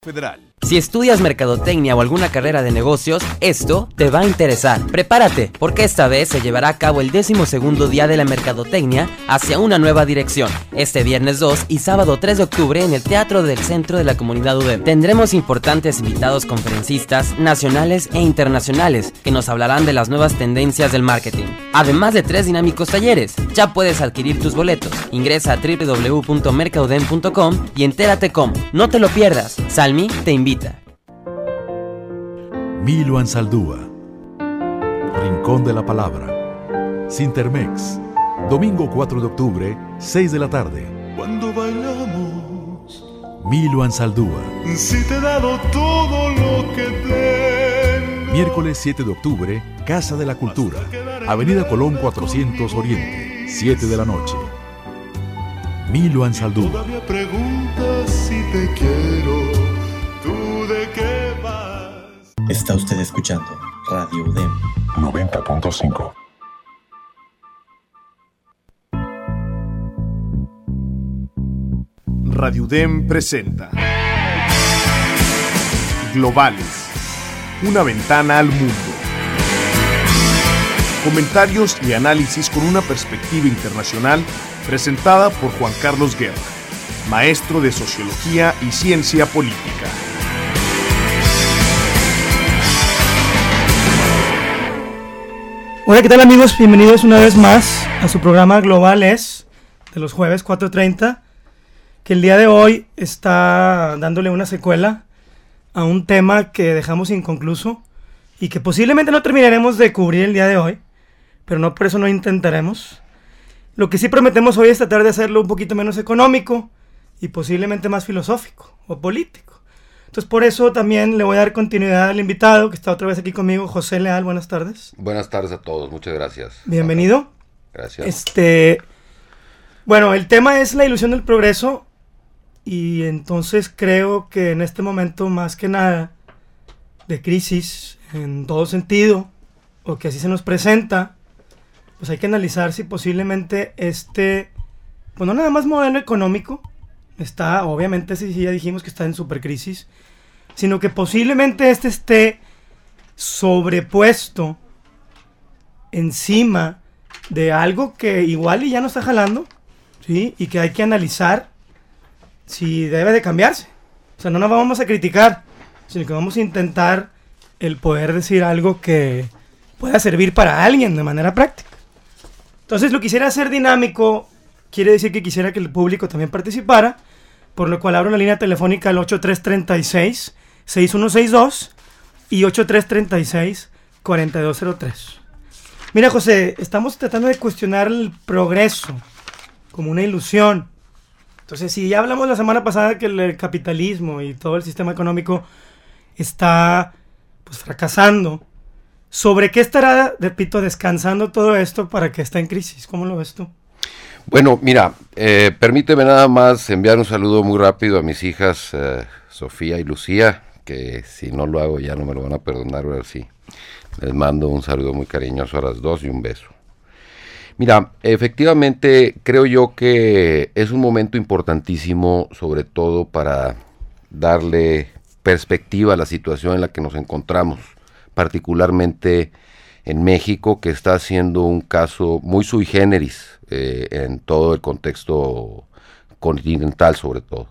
Federal. Si estudias mercadotecnia o alguna carrera de negocios, esto te va a interesar. Prepárate, porque esta vez se llevará a cabo el 12º día de la mercadotecnia hacia una nueva dirección. Este viernes 2 y sábado 3 de octubre en el Teatro del Centro de la Comunidad UDEM. Tendremos importantes invitados conferencistas nacionales e internacionales que nos hablarán de las nuevas tendencias del marketing. Además de 3 dinámicos talleres. Ya puedes adquirir tus boletos. Ingresa a www.mercaudem.com y entérate cómo. No te lo pierdas. Salmi te invita. Milo Ansaldúa, Rincón de la Palabra, Sintermex, domingo 4 de octubre, 6 de la tarde. Cuando bailamos, Milo Ansaldúa. si te he dado todo lo que tengo. Miércoles 7 de octubre, Casa de la Cultura, Avenida Colón 400 Oriente, 7 de la noche. Milo Ansaldúa. Todavía preguntas si te quiero, ¿tú de qué vas? Está usted escuchando Radio UDEM 90.5. Radio UDEM presenta Globales, una ventana al mundo. Comentarios y análisis con una perspectiva internacional presentada por Juan Carlos Guerra, maestro de Sociología y Ciencia Política. Hola, ¿qué tal amigos? Bienvenidos una vez más a su programa Globales de los jueves 4:30, que el día de hoy está dándole una secuela a un tema que dejamos inconcluso y que posiblemente no terminaremos de cubrir el día de hoy, pero no por eso no intentaremos. Lo que sí prometemos hoy es tratar de hacerlo un poquito menos económico y posiblemente más filosófico o político. Entonces por eso también le voy a dar continuidad al invitado que está otra vez aquí conmigo, José Leal. Buenas tardes. Buenas tardes a todos, muchas gracias. Bienvenido. Gracias. Bueno, el tema es la ilusión del progreso y entonces creo que en este momento más que nada de crisis en todo sentido, o que así se nos presenta, pues hay que analizar si posiblemente pues no nada más modelo económico, está, obviamente sí ya dijimos que está en supercrisis, sino que posiblemente esté sobrepuesto encima de algo que igual y ya no está jalando, ¿sí? Y que hay que analizar si debe de cambiarse. O sea, no nos vamos a criticar, sino que vamos a intentar el poder decir algo que pueda servir para alguien de manera práctica. Entonces lo quisiera hacer dinámico, quiere decir que quisiera que el público también participara, por lo cual abro la línea telefónica al 8336-6162 y 8336-4203. Mira, José, estamos tratando de cuestionar el progreso como una ilusión. Entonces, si ya hablamos la semana pasada que el capitalismo y todo el sistema económico está pues fracasando, ¿sobre qué estará, repito, descansando todo esto para que esté en crisis? ¿Cómo lo ves tú? Bueno, mira, permíteme nada más enviar un saludo muy rápido a mis hijas Sofía y Lucía, que si no lo hago ya no me lo van a perdonar, ahora sí. Les mando un saludo muy cariñoso a las dos y un beso. Mira, efectivamente creo yo que es un momento importantísimo, sobre todo para darle perspectiva a la situación en la que nos encontramos, particularmente en México, que está siendo un caso muy sui generis en todo el contexto continental sobre todo.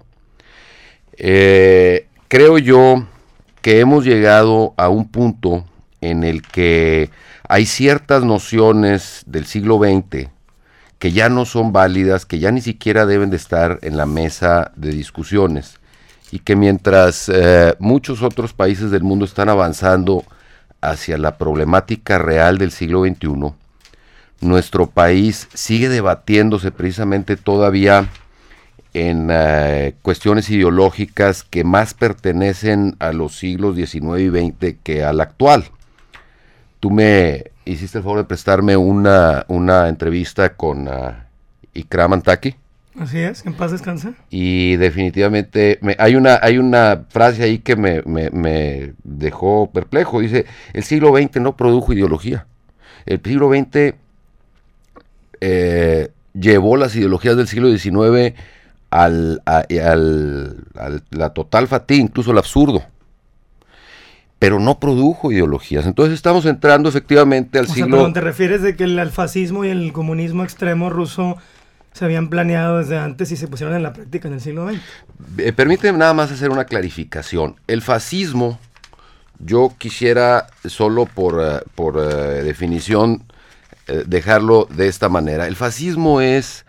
Creo yo que hemos llegado a un punto en el que hay ciertas nociones del siglo XX que ya no son válidas, que ya ni siquiera deben de estar en la mesa de discusiones, y que mientras muchos otros países del mundo están avanzando hacia la problemática real del siglo XXI, nuestro país sigue debatiéndose precisamente todavía en cuestiones ideológicas que más pertenecen a los siglos XIX y XX que al actual. Tú me hiciste el favor de prestarme una entrevista con Ikram Antaki. Así es, que en paz descanse. Y definitivamente hay una frase ahí que me dejó perplejo. Dice, el siglo XX no produjo ideología. El siglo XX llevó las ideologías del siglo XIX la total fatiga, incluso el absurdo, pero no produjo ideologías. Entonces estamos entrando efectivamente al siglo... Perdón, ¿te refieres de que el fascismo y el comunismo extremo ruso se habían planeado desde antes y se pusieron en la práctica en el siglo XX? Permíteme nada más hacer una clarificación. El fascismo, yo quisiera solo por definición dejarlo de esta manera. El fascismo es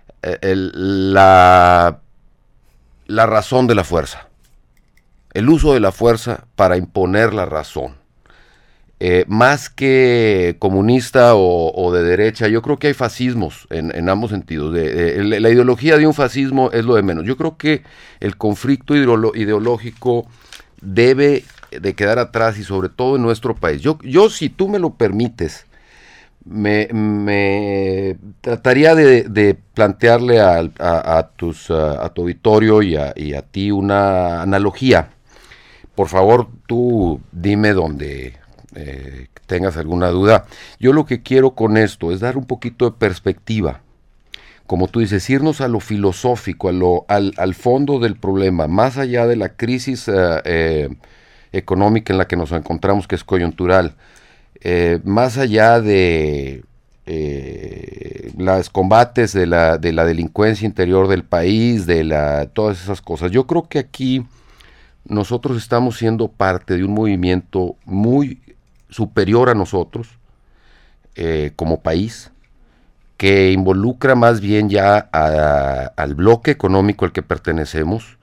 la razón de la fuerza. El uso de la fuerza para imponer la razón. Más que comunista o de derecha, yo creo que hay fascismos en ambos sentidos. La ideología de un fascismo es lo de menos. Yo creo que el conflicto ideológico debe de quedar atrás, y sobre todo en nuestro país. Yo si tú me lo permites, me trataría de plantearle a tu auditorio y a ti una analogía. Por favor, tú dime donde tengas alguna duda. Yo lo que quiero con esto es dar un poquito de perspectiva. Como tú dices, irnos a lo filosófico, al fondo del problema, más allá de la crisis económica en la que nos encontramos, que es coyuntural, más allá de los combates de la delincuencia interior del país, todas esas cosas. Yo creo que aquí nosotros estamos siendo parte de un movimiento muy superior a nosotros como país, que involucra más bien ya al bloque económico al que pertenecemos,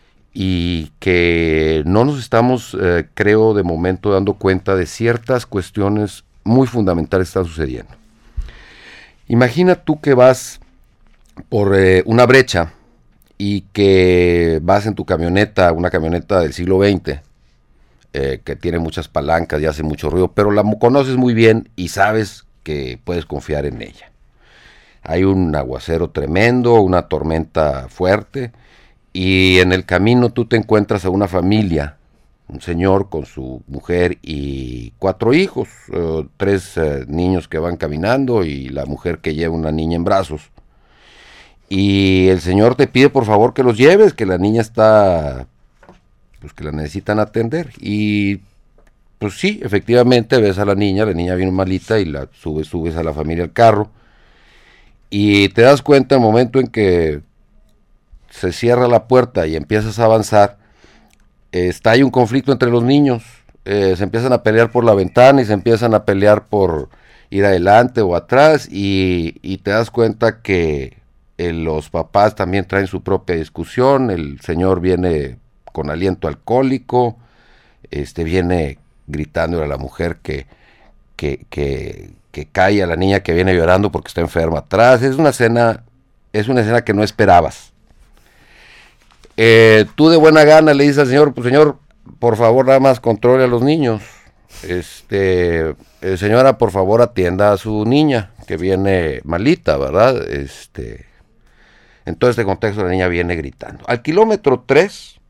y que no nos estamos, creo, de momento dando cuenta de ciertas cuestiones muy fundamentales que están sucediendo. Imagina tú que vas por una brecha y que vas en tu camioneta, una camioneta del siglo XX, que tiene muchas palancas y hace mucho ruido, pero la conoces muy bien y sabes que puedes confiar en ella. Hay un aguacero tremendo, una tormenta fuerte, y en el camino tú te encuentras a una familia, un señor con su mujer y 4 hijos, 3 niños que van caminando y la mujer que lleva una niña en brazos. Y el señor te pide por favor que los lleves, que la niña está, pues que la necesitan atender. Y pues sí, efectivamente ves a la niña viene malita y la subes a la familia al carro. Y te das cuenta el momento en que se cierra la puerta y empiezas a avanzar, hay un conflicto entre los niños, se empiezan a pelear por la ventana y se empiezan a pelear por ir adelante o atrás, y te das cuenta que los papás también traen su propia discusión. El señor viene con aliento alcohólico, viene gritando a la mujer que cae a la niña que viene llorando porque está enferma atrás. Es una escena que no esperabas. Tú de buena gana le dices al señor, pues señor, por favor nada más controle a los niños. Señora, por favor atienda a su niña que viene malita, ¿verdad? En todo este contexto la niña viene gritando. Al kilómetro 3,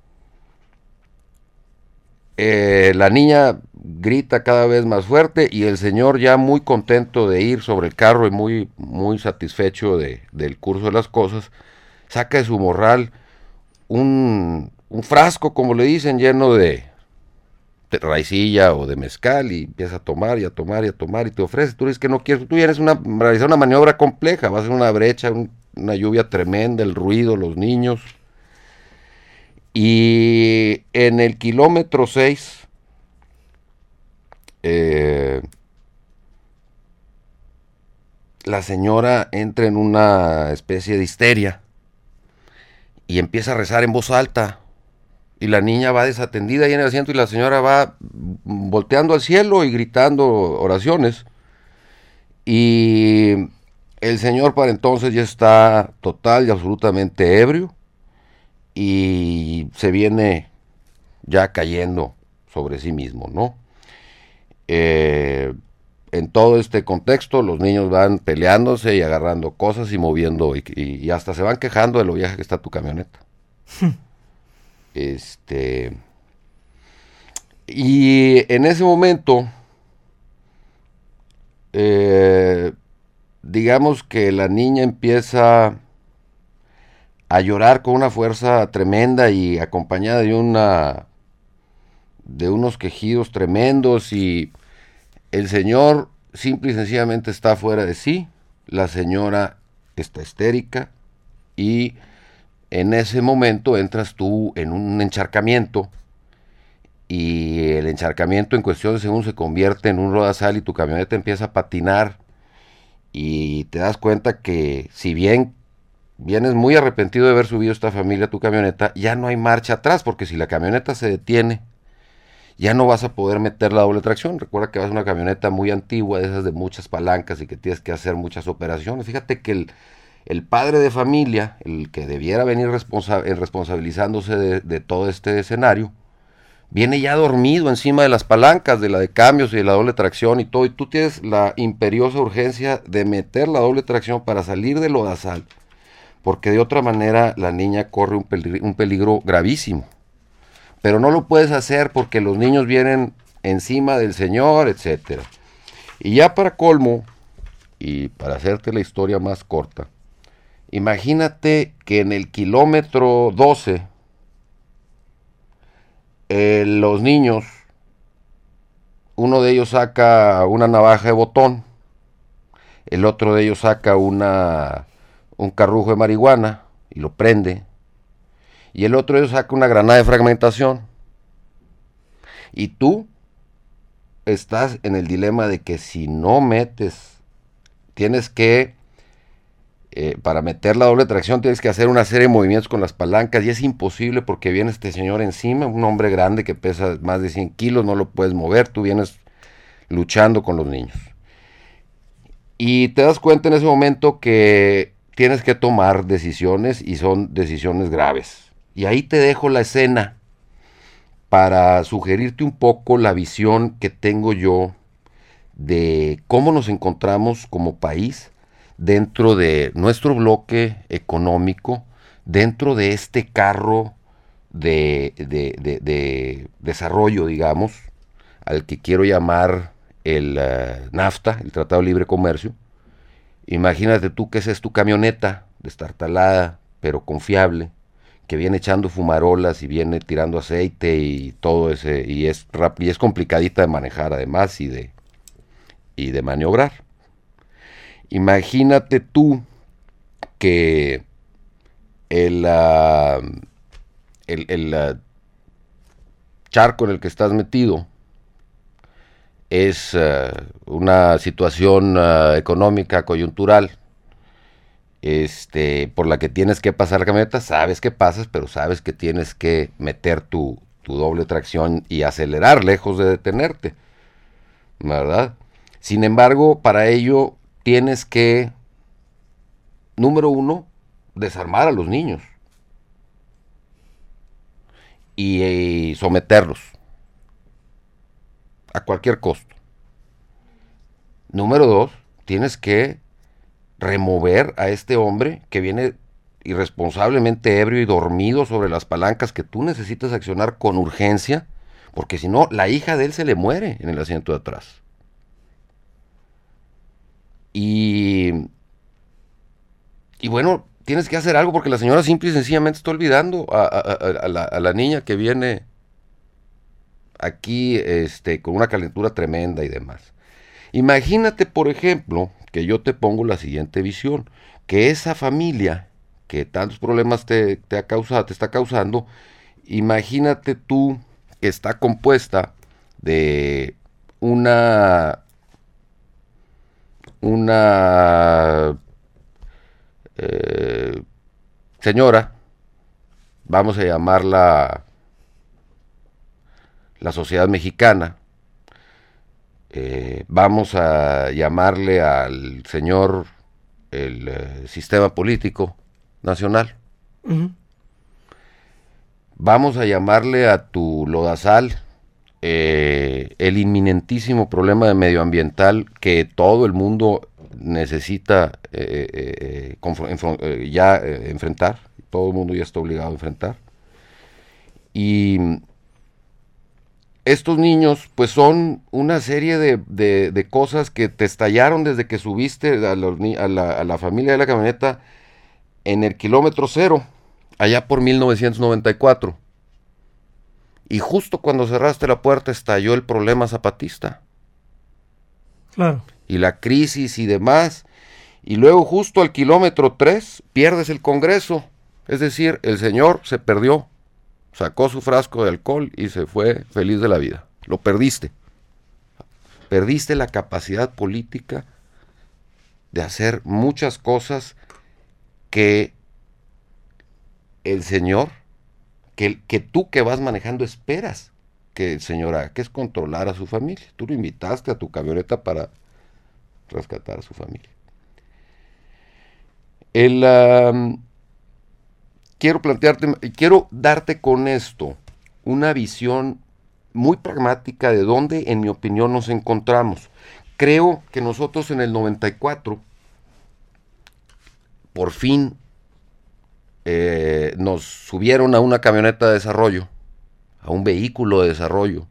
la niña grita cada vez más fuerte y el señor, ya muy contento de ir sobre el carro y muy, muy satisfecho del curso de las cosas, saca de su morral un frasco, como le dicen, lleno de raicilla o de mezcal, y empieza a tomar y a tomar y a tomar, y te ofrece. Tú dices que no quieres, tú quieres realizar una maniobra compleja, vas a hacer una brecha, una lluvia tremenda, el ruido, los niños. Y en el kilómetro 6, la señora entra en una especie de histeria y empieza a rezar en voz alta, y la niña va desatendida ahí en el asiento, y la señora va volteando al cielo y gritando oraciones, y el señor para entonces ya está total y absolutamente ebrio y se viene ya cayendo sobre sí mismo, ¿no? En todo este contexto los niños van peleándose y agarrando cosas y moviendo, y hasta se van quejando de lo vieja que está tu camioneta. Y en ese momento, digamos que la niña empieza a llorar con una fuerza tremenda y acompañada de unos quejidos tremendos, y el señor simple y sencillamente está fuera de sí, la señora está histérica, y en ese momento entras tú en un encharcamiento, y el encharcamiento en cuestión de segundos se convierte en un lodazal y tu camioneta empieza a patinar, y te das cuenta que si bien vienes muy arrepentido de haber subido esta familia a tu camioneta, ya no hay marcha atrás, porque si la camioneta se detiene, ya no vas a poder meter la doble tracción. Recuerda que vas a una camioneta muy antigua, de esas de muchas palancas y que tienes que hacer muchas operaciones. Fíjate que el padre de familia, el que debiera venir responsabilizándose de todo este escenario, viene ya dormido encima de las palancas, de la de cambios y de la doble tracción y todo, y tú tienes la imperiosa urgencia de meter la doble tracción para salir del lodazal, porque de otra manera la niña corre un peligro gravísimo. Pero no lo puedes hacer porque los niños vienen encima del señor, etcétera. Y ya para colmo, y para hacerte la historia más corta, imagínate que en el kilómetro 12, los niños, uno de ellos saca una navaja de botón, el otro de ellos saca un carrujo de marihuana y lo prende, y el otro de ellos saca una granada de fragmentación, y tú estás en el dilema de que si no metes, tienes que, para meter la doble tracción, tienes que hacer una serie de movimientos con las palancas, y es imposible porque viene este señor encima, un hombre grande que pesa más de 100 kilos, no lo puedes mover, tú vienes luchando con los niños. Y te das cuenta en ese momento que tienes que tomar decisiones, y son decisiones graves. Y ahí te dejo la escena para sugerirte un poco la visión que tengo yo de cómo nos encontramos como país dentro de nuestro bloque económico, dentro de este carro de desarrollo, digamos, al que quiero llamar el NAFTA, el Tratado de Libre Comercio. Imagínate tú que esa es tu camioneta, destartalada, pero confiable, que viene echando fumarolas y viene tirando aceite y todo ese, y es complicadita de manejar además y de maniobrar. Imagínate tú que el charco en el que estás metido es una situación económica coyuntural, por la que tienes que pasar la camioneta. Sabes que pasas, pero sabes que tienes que meter tu doble tracción y acelerar lejos de detenerte, ¿verdad? Sin embargo, para ello tienes que, número uno, desarmar a los niños y someterlos a cualquier costo. Número dos, tienes que remover a este hombre que viene irresponsablemente ebrio y dormido sobre las palancas que tú necesitas accionar con urgencia, porque si no, la hija de él se le muere en el asiento de atrás. Y bueno, tienes que hacer algo porque la señora simple y sencillamente está olvidando a la niña que viene aquí con una calentura tremenda y demás. Imagínate, por ejemplo, que yo te pongo la siguiente visión, que esa familia que tantos problemas te está causando, imagínate tú que está compuesta de una señora, vamos a llamarla la sociedad mexicana, vamos a llamarle al señor el sistema político nacional, vamos a llamarle a tu lodazal el inminentísimo problema de medioambiental que todo el mundo necesita enfrentar, todo el mundo ya está obligado a enfrentar. Y estos niños pues son una serie de cosas que te estallaron desde que subiste a la familia de la camioneta en el kilómetro cero, allá por 1994. Y justo cuando cerraste la puerta estalló el problema zapatista. Claro. Y la crisis y demás. Y luego justo al kilómetro 3 pierdes el Congreso. Es decir, el señor se perdió. Sacó su frasco de alcohol y se fue feliz de la vida. Lo perdiste. Perdiste la capacidad política de hacer muchas cosas que el señor, que tú que vas manejando esperas que el señor haga, que es controlar a su familia. Tú lo invitaste a tu camioneta para rescatar a su familia. Quiero darte con esto una visión muy pragmática de dónde, en mi opinión, nos encontramos. Creo que nosotros en el 94, por fin, nos subieron a una camioneta de desarrollo, a un vehículo de desarrollo.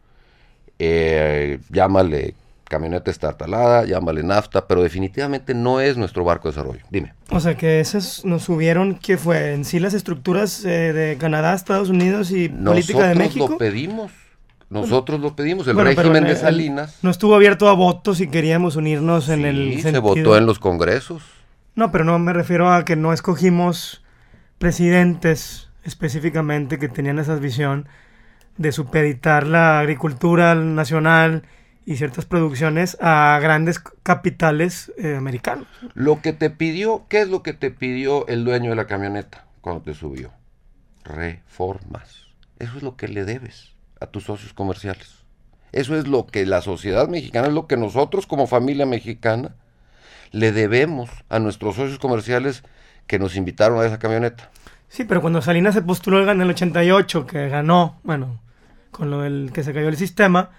Llámale camioneta estartalada, llámale nafta, pero definitivamente no es nuestro barco de desarrollo. Dime. O sea que esos nos subieron, ¿qué fue? ¿En sí las estructuras de Canadá, Estados Unidos y política de México? Nosotros lo pedimos, el régimen de Salinas. No estuvo abierto a votos si queríamos unirnos en el sentido. Se votó en los congresos. No, pero no me refiero a que no escogimos presidentes específicamente que tenían esa visión de supeditar la agricultura nacional y ciertas producciones a grandes capitales americanos. Lo que te pidió, ¿qué es lo que te pidió el dueño de la camioneta cuando te subió? Reformas. Eso es lo que le debes a tus socios comerciales. Eso es lo que la sociedad mexicana, es lo que nosotros como familia mexicana le debemos a nuestros socios comerciales que nos invitaron a esa camioneta. Sí, pero cuando Salinas se postuló en el 88, que ganó, bueno, con lo del que se cayó el sistema,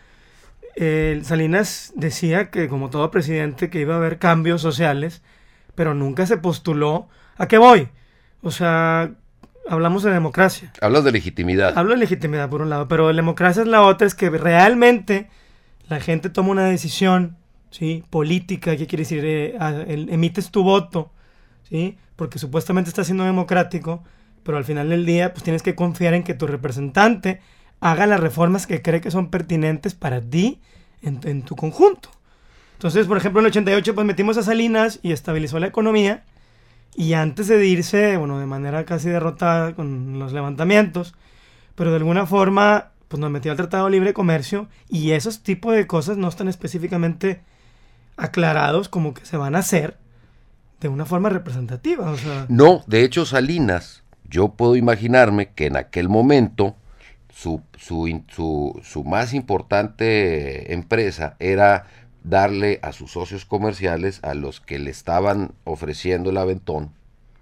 Salinas decía que, como todo presidente, que iba a haber cambios sociales, pero nunca se postuló. ¿A qué voy? O sea, hablamos de democracia. Hablas de legitimidad. Hablo de legitimidad por un lado, pero de democracia es la otra, es que realmente la gente toma una decisión, ¿sí? Política, ¿qué quiere decir? Emites tu voto, ¿sí? Porque supuestamente está siendo democrático, pero al final del día pues tienes que confiar en que tu representante haga las reformas que cree que son pertinentes para ti en tu conjunto. Entonces, por ejemplo, en el 88 pues metimos a Salinas y estabilizó la economía, y antes de irse, bueno, de manera casi derrotada con los levantamientos, pero de alguna forma pues nos metió al Tratado de Libre Comercio, y esos tipos de cosas no están específicamente aclarados como que se van a hacer de una forma representativa. O sea, no, de hecho Salinas, yo puedo imaginarme que en aquel momento su más importante empresa era darle a sus socios comerciales, a los que le estaban ofreciendo el aventón,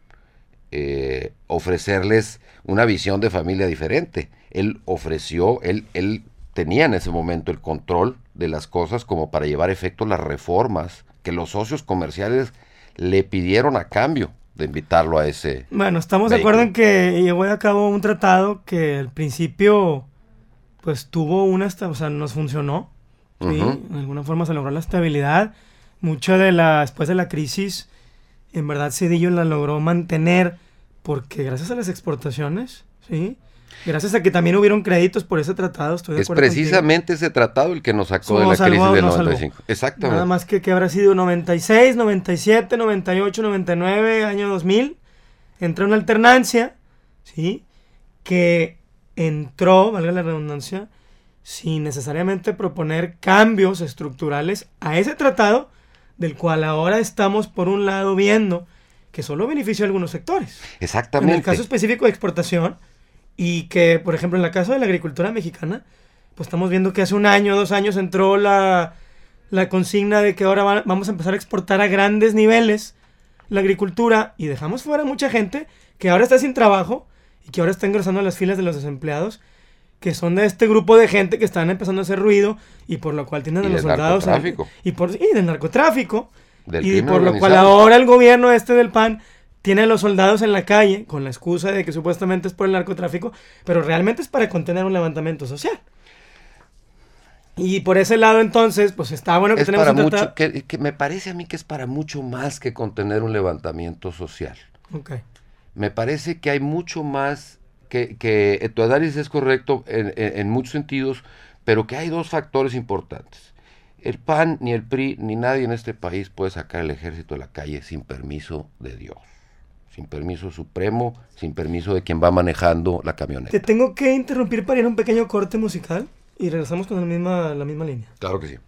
ofrecerles una visión de familia diferente. Él tenía en ese momento el control de las cosas como para llevar a efecto las reformas que los socios comerciales le pidieron a cambio de invitarlo a ese. Bueno, estamos de acuerdo en que llevó a cabo un tratado que al principio pues tuvo o sea, nos funcionó, ¿sí? De alguna forma se logró la estabilidad. Mucho después de la crisis, en verdad Zedillo la logró mantener, porque gracias a las exportaciones, ¿sí? Gracias a que también hubieron créditos por ese tratado, estoy de acuerdo. Es precisamente ese tratado el que nos sacó de la crisis del 95. Exactamente. Nada más que habrá sido 96, 97, 98, 99, año 2000. Entra una alternancia, ¿sí? Que entró, valga la redundancia, sin necesariamente proponer cambios estructurales a ese tratado, del cual ahora estamos, por un lado, viendo que solo beneficia a algunos sectores. Exactamente. En el caso específico de exportación, y que, por ejemplo, en el caso de la agricultura mexicana, pues estamos viendo que hace 1 año, 2 años entró la consigna de que ahora vamos a empezar a exportar a grandes niveles la agricultura, y dejamos fuera mucha gente que ahora está sin trabajo y que ahora está ingresando a las filas de los desempleados, que son de este grupo de gente que están empezando a hacer ruido, y por lo cual tienen a los soldados y del narcotráfico, y por lo cual ahora el gobierno del PAN tiene a los soldados en la calle con la excusa de que supuestamente es por el narcotráfico, pero realmente es para contener un levantamiento social. Y por ese lado, entonces, pues está bueno que tenemos un tratado. Que me parece a mí que es para mucho más que contener un levantamiento social. Okay. me parece que hay mucho más, que tu análisis es correcto en muchos sentidos, pero que hay dos factores importantes. El PAN, ni el PRI, ni nadie en este país puede sacar el ejército de la calle sin permiso de Dios, sin permiso supremo, sin permiso de quien va manejando la camioneta. Te tengo que interrumpir para ir a un pequeño corte musical y regresamos con la misma línea. Claro que sí.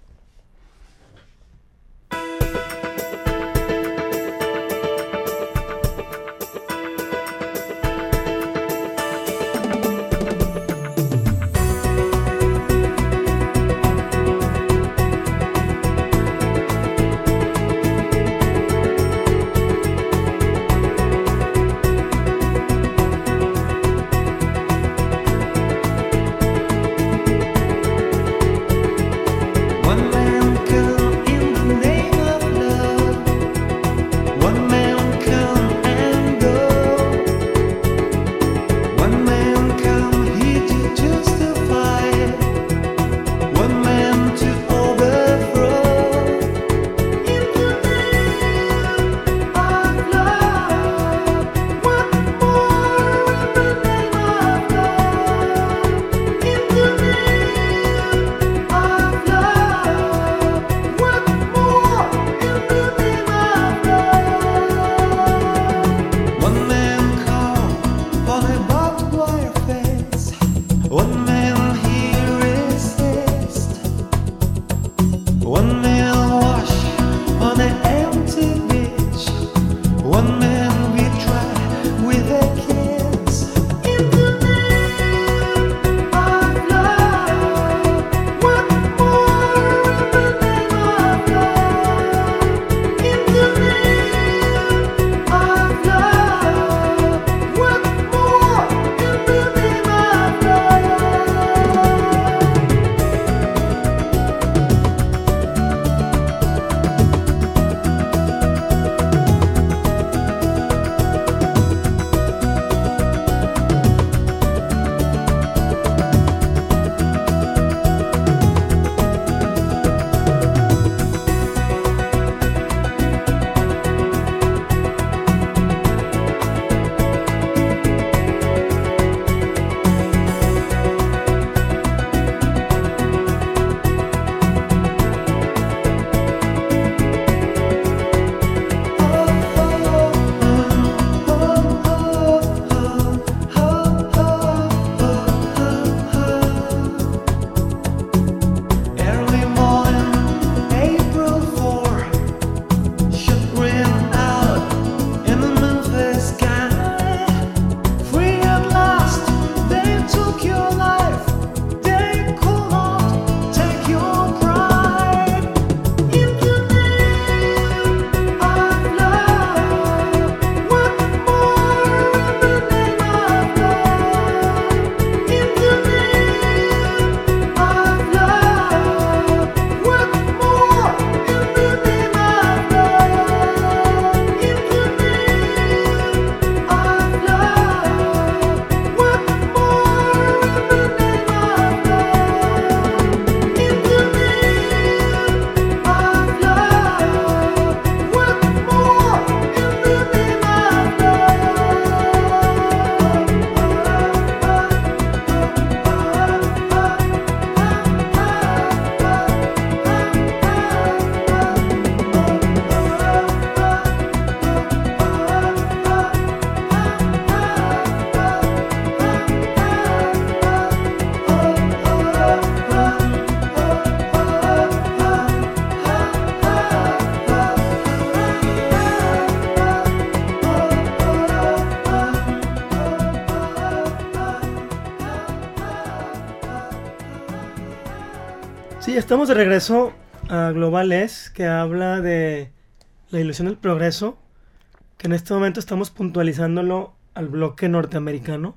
Sí, estamos de regreso a Global Es, que habla de la ilusión del progreso, que en este momento estamos puntualizándolo al bloque norteamericano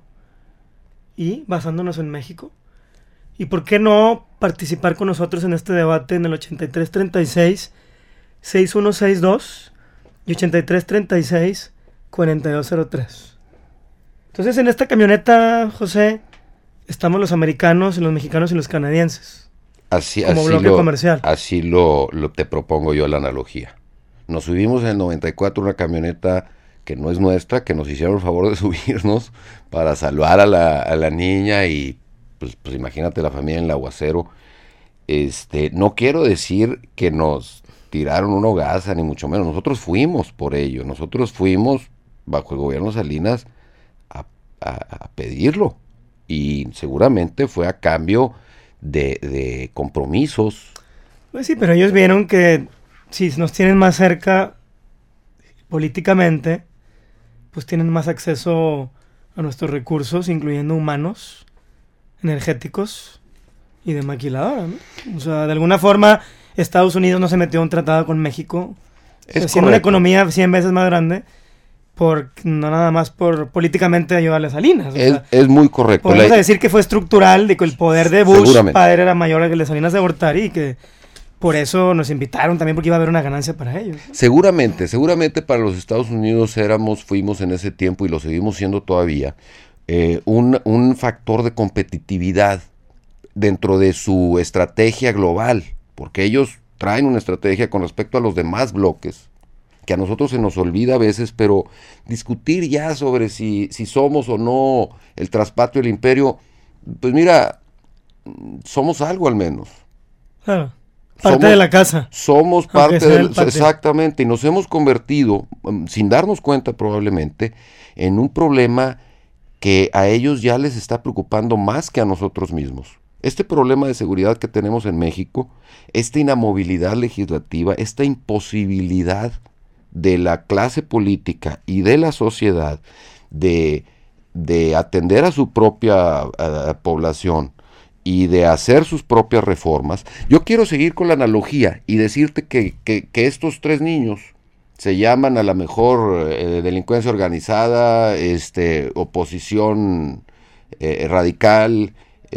y basándonos en México. ¿Y por qué no participar con nosotros en este debate en el 8336-6162 y 8336-4203? Entonces, en esta camioneta, José, estamos los americanos, los mexicanos y los canadienses. Como bloque comercial. Así lo te propongo yo la analogía. Nos subimos en el 94 una camioneta que no es nuestra, que nos hicieron el favor de subirnos para salvar a la niña y pues imagínate la familia en el aguacero. No quiero decir que nos tiraron una hogaza, ni mucho menos. Nosotros fuimos por ello. Nosotros fuimos bajo el gobierno Salinas a pedirlo. Y seguramente fue a cambio de compromisos. Pues sí, pero ellos vieron que si nos tienen más cerca políticamente, pues tienen más acceso a nuestros recursos, incluyendo humanos, energéticos y de maquiladora, ¿no? O sea, de alguna forma Estados Unidos no se metió a un tratado con México, siendo una economía 100 veces más grande, no nada más por políticamente ayudarle a Salinas. Es muy correcto. Podemos decir que fue estructural, de que el poder de Bush padre era mayor que el de Salinas de Gortari y que por eso nos invitaron también, porque iba a haber una ganancia para ellos. Seguramente para los Estados Unidos fuimos en ese tiempo y lo seguimos siendo todavía, un factor de competitividad dentro de su estrategia global, porque ellos traen una estrategia con respecto a los demás bloques, que a nosotros se nos olvida a veces, pero discutir ya sobre si somos o no el traspatio del imperio, pues mira, somos algo al menos. Claro, parte de la casa. Somos parte exactamente, y nos hemos convertido, sin darnos cuenta probablemente, en un problema que a ellos ya les está preocupando más que a nosotros mismos. Este problema de seguridad que tenemos en México, esta inamovilidad legislativa, esta imposibilidad de la clase política y de la sociedad de atender a su propia población y de hacer sus propias reformas. Yo quiero seguir con la analogía y decirte que estos 3 niños se llaman a la mejor delincuencia organizada, oposición radical,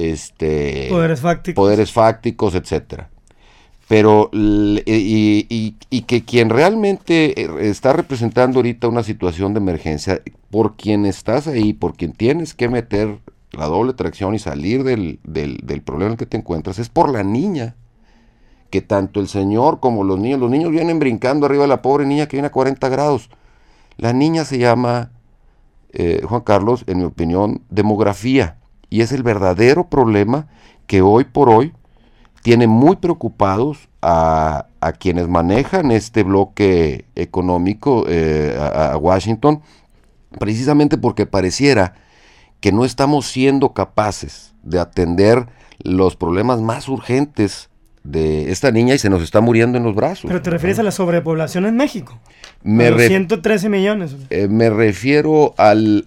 poderes fácticos, etcétera. Pero y que quien realmente está representando ahorita una situación de emergencia, por quien estás ahí, por quien tienes que meter la doble tracción y salir del problema en el que te encuentras, es por la niña, que tanto el señor como los niños vienen brincando arriba de la pobre niña que viene a 40 grados. La niña se llama, Juan Carlos, en mi opinión, demografía, y es el verdadero problema que hoy por hoy tiene muy preocupados a quienes manejan este bloque económico, a Washington, precisamente porque pareciera que no estamos siendo capaces de atender los problemas más urgentes de esta niña y se nos está muriendo en los brazos. Pero te refieres a la sobrepoblación en México. Los 113 millones. Me refiero al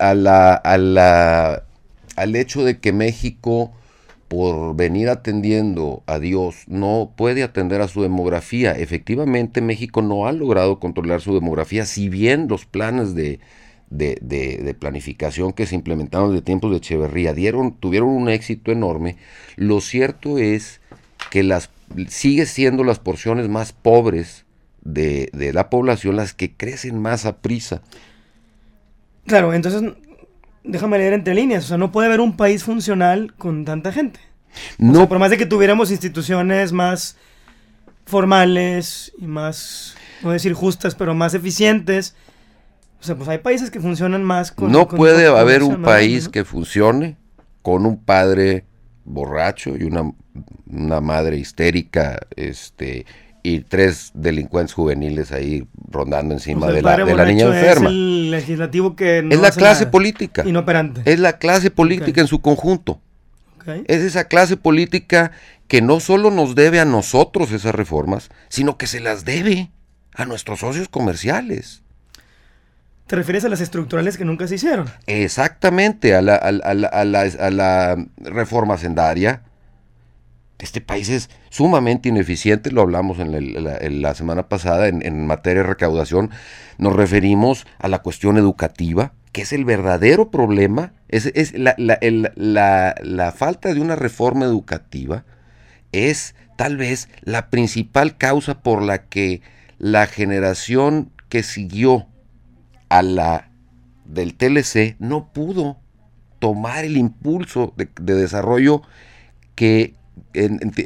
hecho de que México, por venir atendiendo a Dios, no puede atender a su demografía. Efectivamente, México no ha logrado controlar su demografía, si bien los planes de planificación que se implementaron desde tiempos de Echeverría tuvieron un éxito enorme. Lo cierto es que sigue siendo las porciones más pobres de la población las que crecen más a prisa. Claro, entonces déjame leer entre líneas, o sea, no puede haber un país funcional con tanta gente. O sea, por más de que tuviéramos instituciones más formales y más, no decir justas, pero más eficientes, o sea, pues hay países que funcionan más con... No puede haber un país que funcione con un padre borracho y una madre histérica, y 3 delincuentes juveniles ahí rondando encima de la niña enferma. Es el legislativo que no es la clase política. Inoperante. Es la clase política en su conjunto. Es esa clase política que no solo nos debe a nosotros esas reformas, sino que se las debe a nuestros socios comerciales. ¿Te refieres a las estructurales que nunca se hicieron? Exactamente, a la reforma hacendaria. Este país es sumamente ineficiente, lo hablamos en la semana pasada en materia de recaudación. Nos referimos a la cuestión educativa, que es el verdadero problema. Es la falta de una reforma educativa es tal vez la principal causa por la que la generación que siguió a la del TLC no pudo tomar el impulso de desarrollo que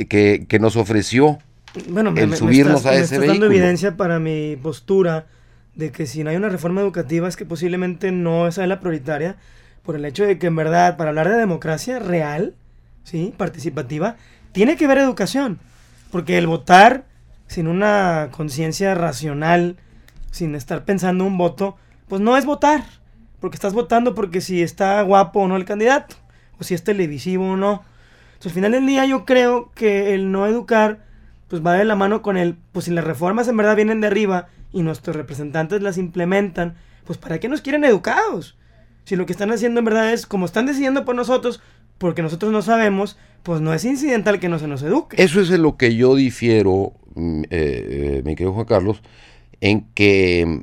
nos ofreció el subirnos a ese vehículo. Me estás dando evidencia para mi postura de que si no hay una reforma educativa es que posiblemente no sea la prioritaria, por el hecho de que en verdad, para hablar de democracia real, ¿sí?, participativa, tiene que haber educación, porque el votar sin una conciencia racional, sin estar pensando un voto, pues no es votar, porque estás votando porque si está guapo o no el candidato, o si es televisivo o no. Entonces, al final del día yo creo que el no educar pues va de la mano con el, pues si las reformas en verdad vienen de arriba y nuestros representantes las implementan, pues ¿para qué nos quieren educados? Si lo que están haciendo en verdad es, como están decidiendo por nosotros, porque nosotros no sabemos, pues no es incidental que no se nos eduque. Eso es en lo que yo difiero, mi querido Juan Carlos, en que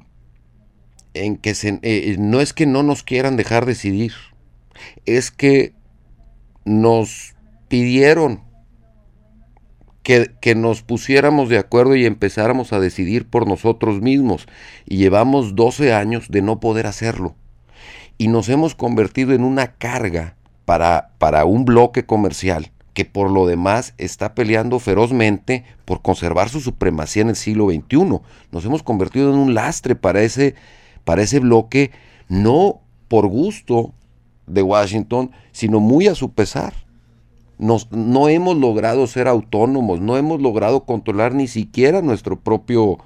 no es que no nos quieran dejar decidir, es que nos pidieron que nos pusiéramos de acuerdo y empezáramos a decidir por nosotros mismos, y llevamos 12 años de no poder hacerlo, y nos hemos convertido en una carga para un bloque comercial que por lo demás está peleando ferozmente por conservar su supremacía en el siglo XXI. Nos hemos convertido en un lastre para ese bloque, no por gusto de Washington, sino muy a su pesar. No hemos logrado ser autónomos, no hemos logrado controlar ni siquiera nuestro propio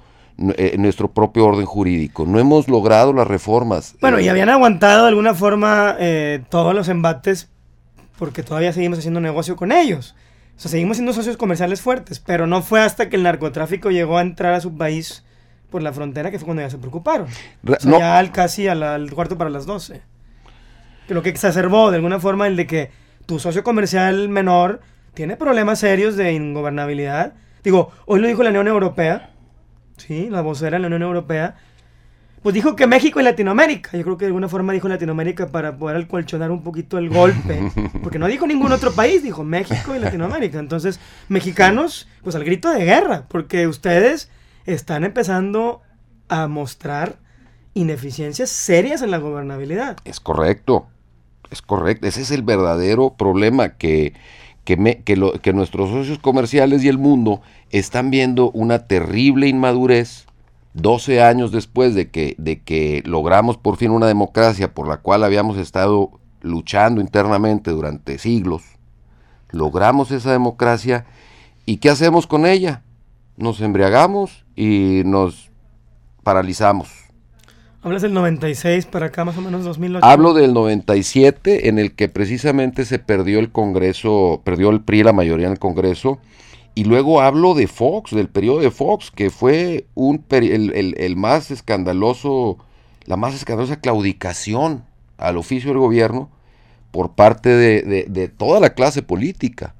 orden jurídico, no hemos logrado las reformas. Bueno, y habían aguantado de alguna forma todos los embates porque todavía seguimos haciendo negocio con ellos. O sea, seguimos siendo socios comerciales fuertes, pero no fue hasta que el narcotráfico llegó a entrar a su país por la frontera que fue cuando ya se preocuparon. O sea, ya casi al cuarto para las 12. Que lo que exacerbó de alguna forma el de que tu socio comercial menor tiene problemas serios de ingobernabilidad. Digo, hoy lo dijo la Unión Europea, sí, la vocera de la Unión Europea, pues dijo que México y Latinoamérica, yo creo que de alguna forma dijo Latinoamérica para poder acolchonar un poquito el golpe, porque no dijo ningún otro país, dijo México y Latinoamérica. Entonces, mexicanos, pues al grito de guerra, porque ustedes están empezando a mostrar ineficiencias serias en la gobernabilidad. Es correcto. Ese es el verdadero problema, que nuestros socios comerciales y el mundo están viendo una terrible inmadurez 12 años después de que logramos por fin una democracia por la cual habíamos estado luchando internamente durante siglos. Logramos esa democracia, ¿y qué hacemos con ella? Nos embriagamos y nos paralizamos. ¿Hablas del 96 para acá, más o menos 2008? Hablo del 97, en el que precisamente se perdió el Congreso, perdió el PRI la mayoría en el Congreso, y luego hablo de Fox, del periodo de Fox, que fue el más escandaloso, la más escandalosa claudicación al oficio del gobierno por parte de toda la clase política,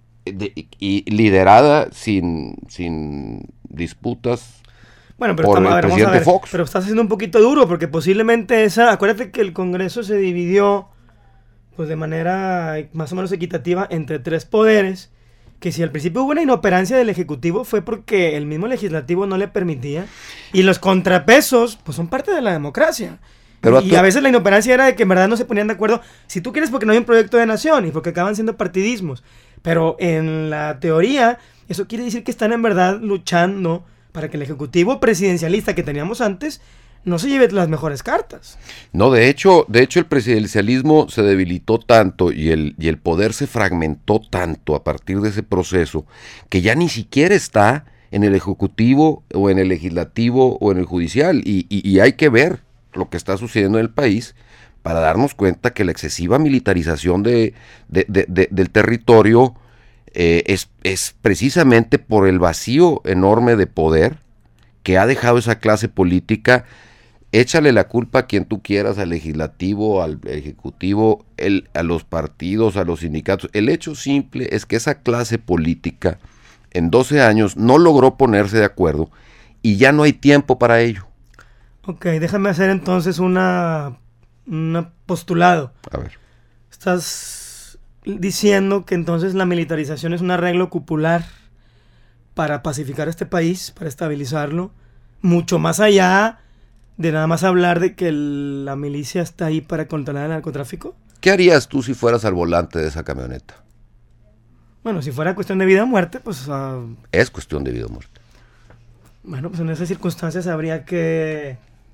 y liderada sin disputas. Bueno, pero por el presidente Fox. Pero estás haciendo un poquito duro, porque posiblemente acuérdate que el Congreso se dividió pues de manera más o menos equitativa entre 3 poderes, que si al principio hubo una inoperancia del Ejecutivo fue porque el mismo Legislativo no le permitía, y los contrapesos pues son parte de la democracia. Pero a veces la inoperancia era de que en verdad no se ponían de acuerdo, si tú quieres porque no hay un proyecto de nación y porque acaban siendo partidismos, pero en la teoría eso quiere decir que están en verdad luchando para que el ejecutivo presidencialista que teníamos antes no se lleve las mejores cartas. No, de hecho el presidencialismo se debilitó tanto y el poder se fragmentó tanto a partir de ese proceso, que ya ni siquiera está en el ejecutivo o en el legislativo o en el judicial, y hay que ver lo que está sucediendo en el país para darnos cuenta que la excesiva militarización del territorio es precisamente por el vacío enorme de poder que ha dejado esa clase política. Échale la culpa a quien tú quieras, al legislativo, al ejecutivo, a los partidos, a los sindicatos. El hecho simple es que esa clase política en 12 años no logró ponerse de acuerdo y ya no hay tiempo para ello. Ok, déjame hacer entonces un postulado. A ver. Estás diciendo que entonces la militarización es un arreglo cupular para pacificar este país, para estabilizarlo, mucho más allá de nada más hablar de que la milicia está ahí para controlar el narcotráfico. ¿Qué harías tú si fueras al volante de esa camioneta? Bueno, si fuera cuestión de vida o muerte, pues... es cuestión de vida o muerte. Bueno, pues en esas circunstancias habría que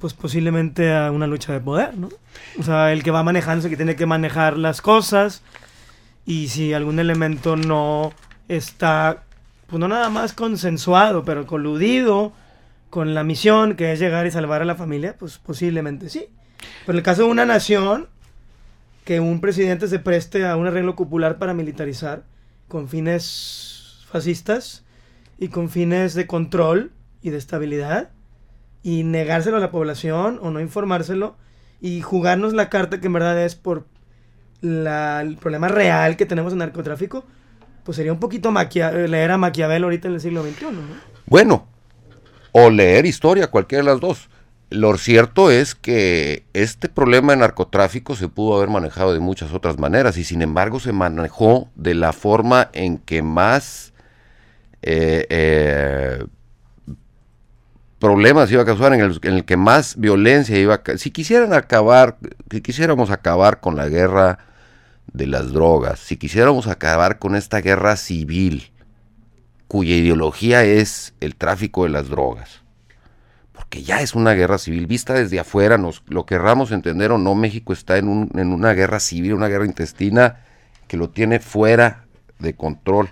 pues posiblemente a una lucha de poder, ¿no? O sea, el que va manejándose, que tiene que manejar las cosas, y si algún elemento no está, pues no nada más consensuado, pero coludido con la misión, que es llegar y salvar a la familia, pues posiblemente sí. Pero en el caso de una nación, que un presidente se preste a un arreglo popular para militarizar con fines fascistas y con fines de control y de estabilidad, y negárselo a la población o no informárselo y jugarnos la carta que en verdad es por el problema real que tenemos en narcotráfico, pues sería un poquito leer a Maquiavelo ahorita en el siglo XXI, ¿no? Bueno, o leer historia, cualquiera de las dos. Lo cierto es que este problema de narcotráfico se pudo haber manejado de muchas otras maneras, y sin embargo se manejó de la forma en que más problemas iba a causar, en el que más violencia iba a... Si quisiéramos acabar con la guerra de las drogas, si quisiéramos acabar con esta guerra civil cuya ideología es el tráfico de las drogas, porque ya es una guerra civil vista desde afuera, lo querramos entender o no, México está en una guerra civil, una guerra intestina que lo tiene fuera de control.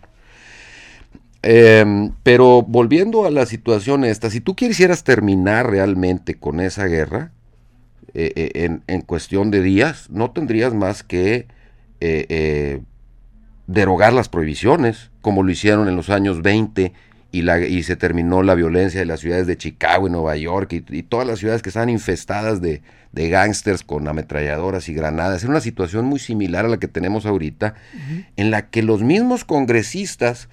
Pero volviendo a la situación esta, si tú quisieras terminar realmente con esa guerra, en cuestión de días, no tendrías más que derogar las prohibiciones, como lo hicieron en los años 20, y se terminó la violencia de las ciudades de Chicago y Nueva York, y todas las ciudades que estaban infestadas de gángsters con ametralladoras y granadas. Era una situación muy similar a la que tenemos ahorita, en la que los mismos congresistas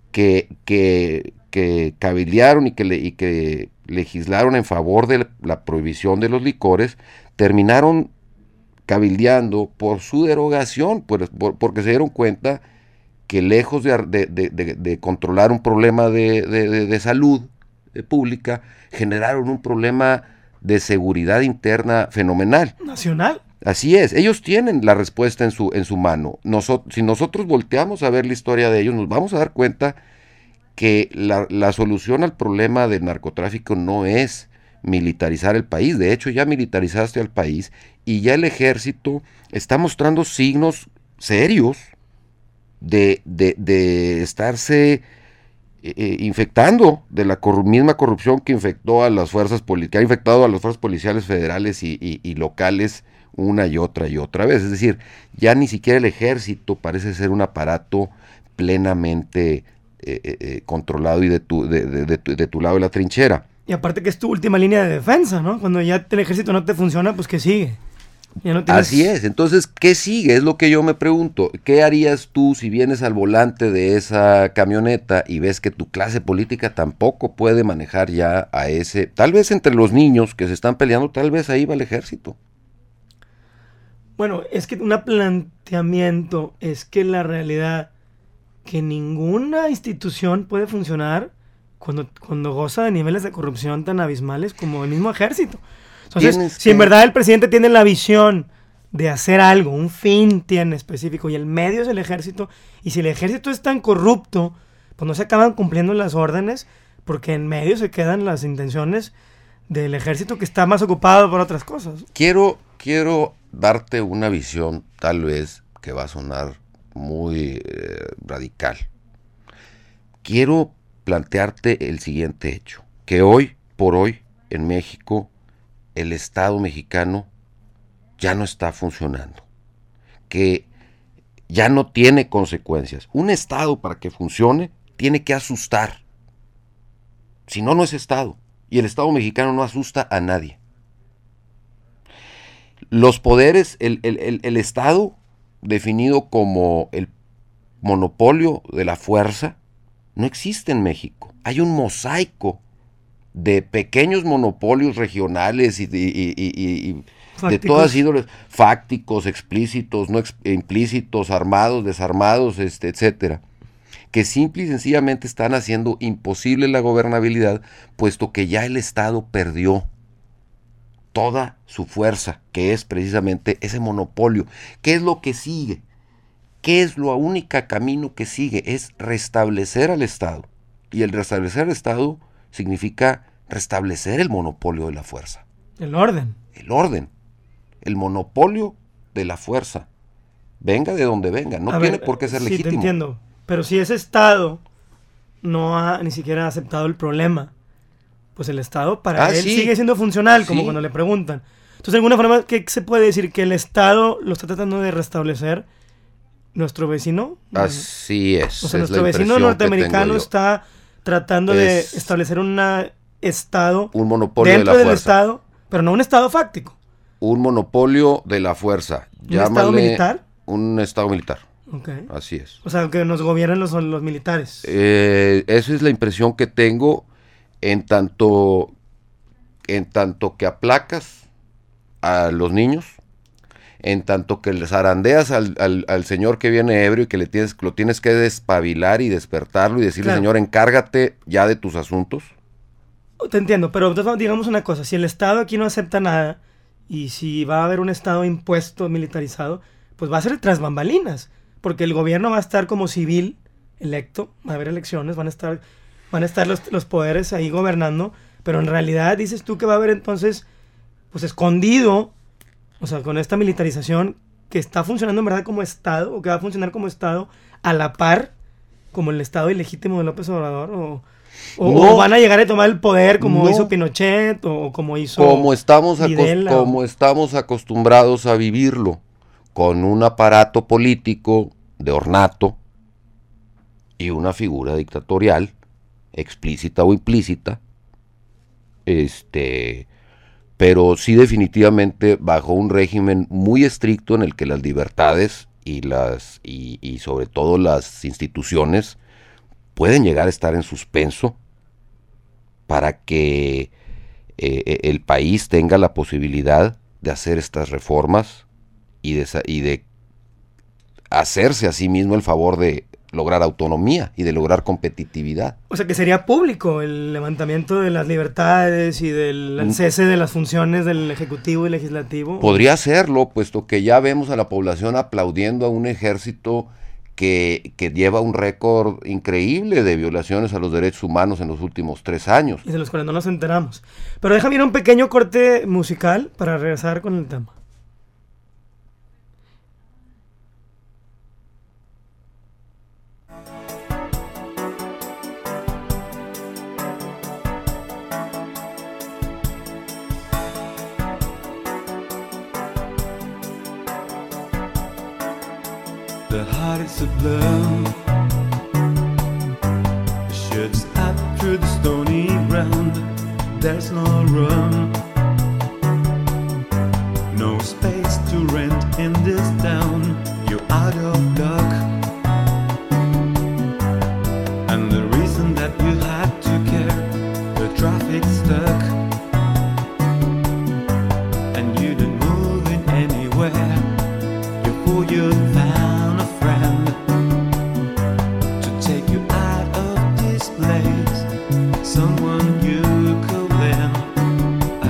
que cabildearon y que legislaron en favor de la prohibición de los licores, terminaron cabildeando por su derogación, porque se dieron cuenta que lejos de controlar un problema de salud pública, generaron un problema de seguridad interna fenomenal. Nacional. Así es, ellos tienen la respuesta en su mano. Si nosotros volteamos a ver la historia de ellos, nos vamos a dar cuenta que la solución al problema del narcotráfico no es militarizar el país. De hecho, ya militarizaste al país y ya el ejército está mostrando signos serios de estarse infectando de la misma corrupción que infectó a las fuerzas que ha infectado a las fuerzas policiales federales y locales una y otra vez. Es decir, ya ni siquiera el ejército parece ser un aparato plenamente controlado y de tu lado de la trinchera. Y aparte que es tu última línea de defensa, ¿no? Cuando ya el ejército no te funciona, pues ¿qué sigue? Ya no tienes... Así es. Entonces, ¿qué sigue? Es lo que yo me pregunto. ¿Qué harías tú si vienes al volante de esa camioneta y ves que tu clase política tampoco puede manejar ya a ese... Tal vez entre los niños que se están peleando, tal vez ahí va el ejército. Bueno, es que un planteamiento es que la realidad que ninguna institución puede funcionar cuando goza de niveles de corrupción tan abismales como el mismo ejército. Entonces, si en verdad el presidente tiene la visión de hacer algo, un fin tiene específico, y el medio es el ejército, y si el ejército es tan corrupto, pues no se acaban cumpliendo las órdenes, porque en medio se quedan las intenciones del ejército que está más ocupado por otras cosas. Quiero darte una visión, tal vez, que va a sonar muy radical. Quiero plantearte el siguiente hecho, que hoy por hoy en México el Estado mexicano ya no está funcionando, que ya no tiene consecuencias. Un Estado, para que funcione, tiene que asustar. Si no, no es Estado. Y el Estado mexicano no asusta a nadie. Los poderes, el Estado, definido como el monopolio de la fuerza, no existe en México. Hay un mosaico de pequeños monopolios regionales y de todas ídoles, fácticos, explícitos, no implícitos, armados, desarmados, etcétera, que simple y sencillamente están haciendo imposible la gobernabilidad, puesto que ya el Estado perdió toda su fuerza, que es precisamente ese monopolio. ¿Qué es lo que sigue? ¿Qué es lo único camino que sigue? Es restablecer al Estado. Y el restablecer al Estado significa restablecer el monopolio de la fuerza. El orden. El orden. El monopolio de la fuerza. Venga de donde venga. No tiene por qué ser legítimo. Sí, te entiendo. Pero si ese Estado no ha ni siquiera aceptado el problema, pues el Estado para él sigue siendo funcional, como cuando le preguntan. Entonces, de alguna forma, ¿qué se puede decir? ¿Que el Estado lo está tratando de restablecer nuestro vecino? Así es. O sea, nuestro vecino norteamericano está tratando de establecer un Estado un monopolio dentro de la del fuerza. Estado, pero no un Estado fáctico. Un monopolio de la fuerza. ¿Un Estado militar? Un Estado militar. Okay. Así es. O sea, que nos gobiernan los militares. Esa es la impresión que tengo en tanto que aplacas a los niños, en tanto que les zarandeas al señor que viene ebrio y que lo tienes que despabilar y despertarlo y decirle, claro, señor, encárgate ya de tus asuntos. Te entiendo, pero digamos una cosa, si el Estado aquí no acepta nada y si va a haber un Estado impuesto militarizado, pues va a ser tras bambalinas, porque el gobierno va a estar como civil electo, va a haber elecciones, van a estar los poderes ahí gobernando, pero en realidad dices tú que va a haber entonces, pues escondido, o sea, con esta militarización que está funcionando en verdad como Estado, o que va a funcionar como Estado a la par, como el Estado ilegítimo de López Obrador, o van a llegar a tomar el poder como hizo Pinochet, o como hizo como estamos acostumbrados a vivirlo, con un aparato político de ornato y una figura dictatorial, explícita o implícita, pero sí definitivamente bajo un régimen muy estricto en el que las libertades y sobre todo las instituciones pueden llegar a estar en suspenso para que el país tenga la posibilidad de hacer estas reformas y de hacerse a sí mismo el favor de lograr autonomía y de lograr competitividad. O sea, que sería público el levantamiento de las libertades y del cese de las funciones del Ejecutivo y Legislativo. Podría hacerlo, puesto que ya vemos a la población aplaudiendo a un ejército que lleva un récord increíble de violaciones a los derechos humanos en los últimos 3 años. Y de los cuales no nos enteramos. Pero déjame ir a un pequeño corte musical para regresar con el tema. The heart is a blow, shoots up through the stony ground. There's no room, no space to rent in this town. You're out of luck, and the reason that you had to care, the traffic's stuck, and you don't move in anywhere. You fool, you found a friend to take you out of this place, someone you could lend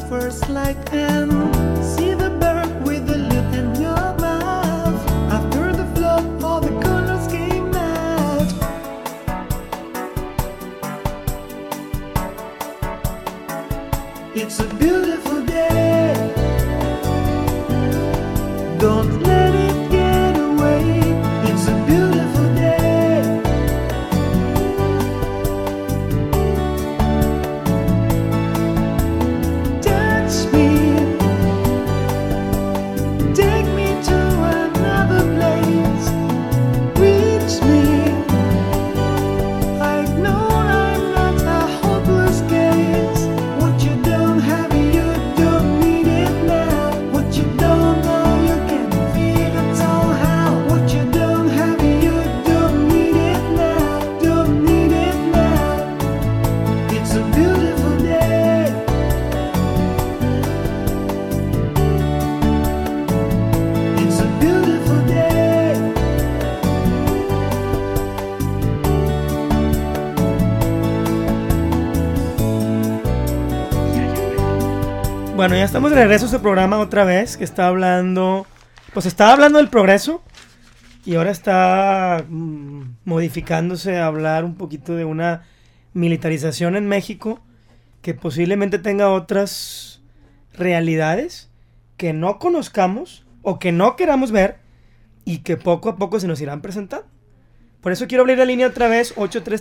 first light and see the bird with the lid in your mouth. After the flood, all the colors came out. It's a beautiful day. Don't let it get away. It's a beautiful day. Touch me. Take me to another place. Reach me. I know I'm not a hopeless case. What you don't have, you don't need it now. What you don't know, you can feel it somehow. What you don't have, you don't need it now. Don't need it now. It's a beautiful day. It's a beautiful day. Bueno, ya estamos de regreso a este programa otra vez, que está hablando, pues estaba hablando del progreso y ahora está modificándose a hablar un poquito de una militarización en México que posiblemente tenga otras realidades que no conozcamos o que no queramos ver y que poco a poco se nos irán presentando. Por eso quiero abrir la línea otra vez,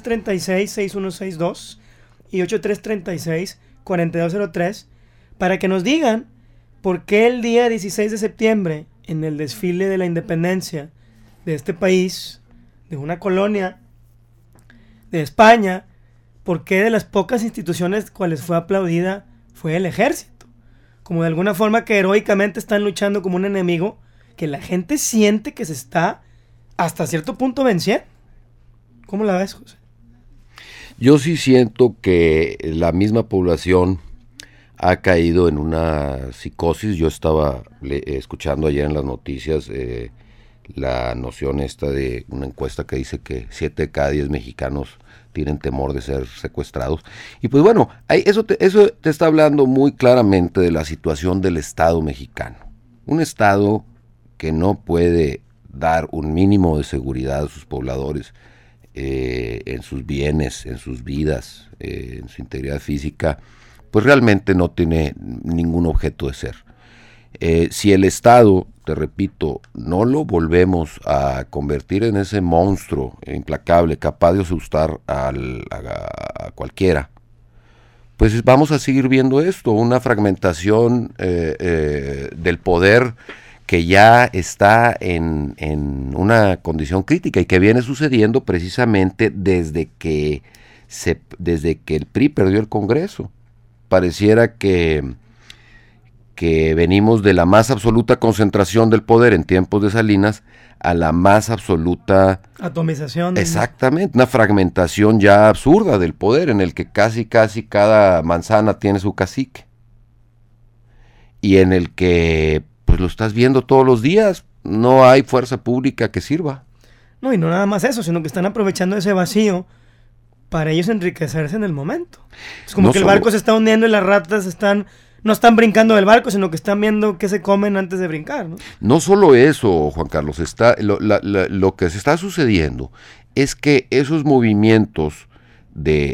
8336-6162 y 8336-4203, para que nos digan por qué el día 16 de septiembre, en el desfile de la independencia de este país, de una colonia de España, por qué de las pocas instituciones cuales fue aplaudida fue el ejército. Como de alguna forma que heroicamente están luchando como un enemigo que la gente siente que se está hasta cierto punto venciendo. ¿Cómo la ves, José? Yo sí siento que la misma población ha caído en una psicosis. Yo estaba escuchando ayer en las noticias la noción esta de una encuesta que dice que 7 de cada 10 mexicanos tienen temor de ser secuestrados. Y pues bueno, eso te está hablando muy claramente de la situación del Estado mexicano. Un Estado que no puede dar un mínimo de seguridad a sus pobladores, en sus bienes, en sus vidas, en su integridad física, pues realmente no tiene ningún objeto de ser. Si el Estado, te repito, no lo volvemos a convertir en ese monstruo implacable, capaz de asustar a cualquiera, pues vamos a seguir viendo esto, una fragmentación del poder que ya está en una condición crítica y que viene sucediendo precisamente desde que el PRI perdió el Congreso. Pareciera que venimos de la más absoluta concentración del poder en tiempos de Salinas a la más absoluta atomización. Exactamente, una fragmentación ya absurda del poder en el que casi cada manzana tiene su cacique. Y en el que pues lo estás viendo todos los días, no hay fuerza pública que sirva. No, y no nada más eso, sino que están aprovechando ese vacío para ellos enriquecerse en el momento. Es como no que el barco se está hundiendo y las ratas no están brincando del barco, sino que están viendo qué se comen antes de brincar, ¿no? No solo eso, Juan Carlos, lo que se está sucediendo es que esos movimientos de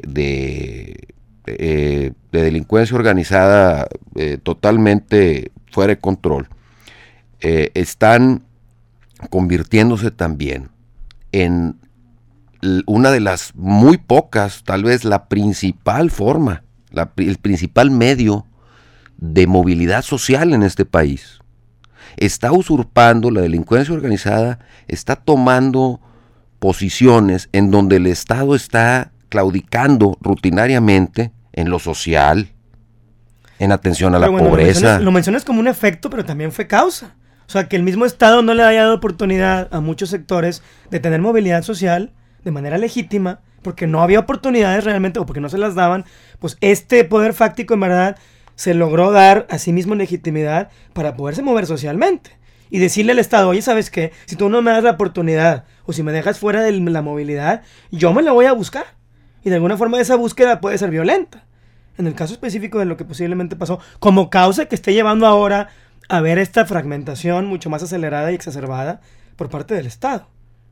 delincuencia organizada totalmente fuera de control, están convirtiéndose también en una de las muy pocas, tal vez la principal forma, el principal medio de movilidad social en este país. Está usurpando, la delincuencia organizada está tomando posiciones en donde el Estado está claudicando rutinariamente en lo social, en atención a la pobreza. Lo mencionas como un efecto, pero también fue causa. O sea, que el mismo Estado no le haya dado oportunidad a muchos sectores de tener movilidad social de manera legítima, porque no había oportunidades realmente, o porque no se las daban, pues este poder fáctico en verdad se logró dar a sí mismo legitimidad para poderse mover socialmente. Y decirle al Estado, oye, ¿sabes qué? Si tú no me das la oportunidad, o si me dejas fuera de la movilidad, yo me la voy a buscar. Y de alguna forma esa búsqueda puede ser violenta. en el caso específico de lo que posiblemente pasó, como causa que esté llevando ahora a ver esta fragmentación mucho más acelerada y exacerbada por parte del Estado.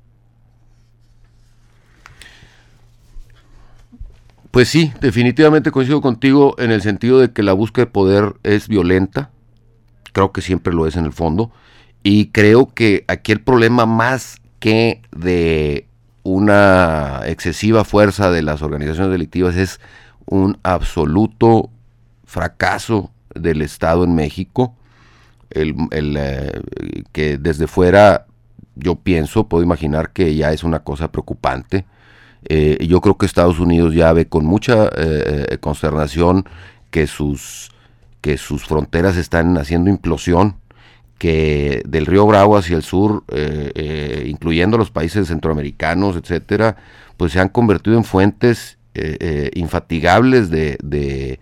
Pues sí, definitivamente coincido contigo en el sentido de que la búsqueda de poder es violenta, creo que siempre lo es en el fondo, y creo que aquí el problema más que de una excesiva fuerza de las organizaciones delictivas es un absoluto fracaso del Estado en México, que desde fuera yo puedo imaginar que ya es una cosa preocupante. Yo creo que Estados Unidos ya ve con mucha consternación que sus fronteras están haciendo implosión, que del Río Bravo hacia el sur, incluyendo los países centroamericanos, etcétera, pues se han convertido en fuentes infatigables de